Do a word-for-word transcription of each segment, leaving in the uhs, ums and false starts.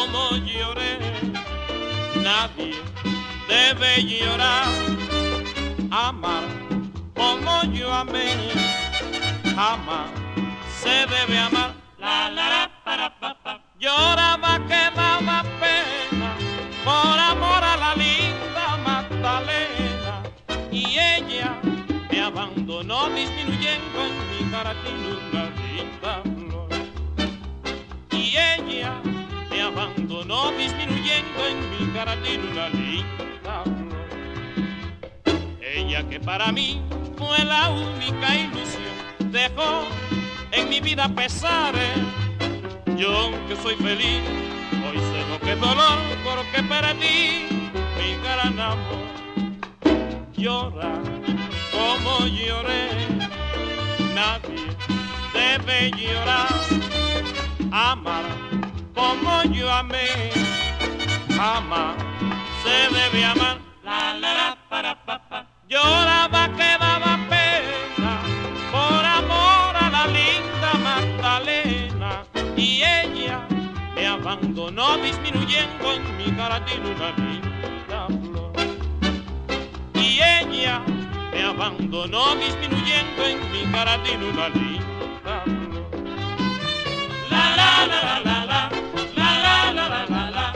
como lloré, nadie debe llorar, amar como yo amé, jamás se debe amar. La la la para pa pa. Lloraba que daba pena por amor a la linda Magdalena, y ella me abandonó disminuyendo en mi cara tiene una linda flor. Y ella me abandonó disminuyendo en mi cara tiene una linda flor. Ella que para mí fue la única ilusión, dejó en mi vida pesares. Yo que soy feliz, hoy sé lo que es dolor porque perdí mi gran amor. Llora como lloré, nadie debe llorar, amar como yo amé, jamás se debe amar. La la la para pa pa. Lloraba que daba pena por amor a la linda Magdalena, y ella me abandonó disminuyendo en mi cara tiene una linda flor. Y ella me abandonó disminuyendo en mi cara tiene una linda flor. La la la la la la la la la la la.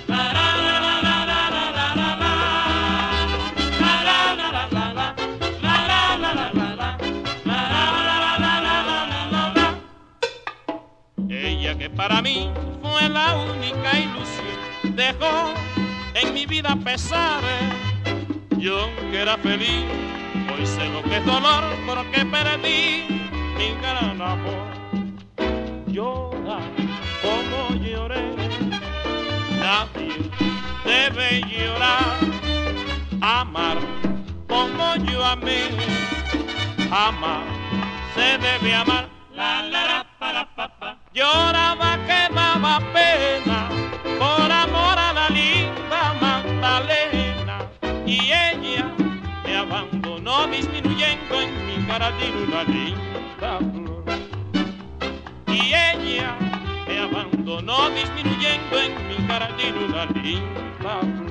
Ella que para mí fue la única ilusión, dejó en mi vida pesares. Yo que era feliz, hoy sé lo que es dolor porque perdí mi gran amor. Llora como lloré, nadie debe llorar, amar como yo amé, jamás se debe amar. La la la para pa pa. Lloraba que daba pena por amor a la linda Magdalena, y ella me abandonó disminuyendo en mi cara tiene una linda flor. Y ella me abandonó disminuyendo en mi cara tiene una linda flor.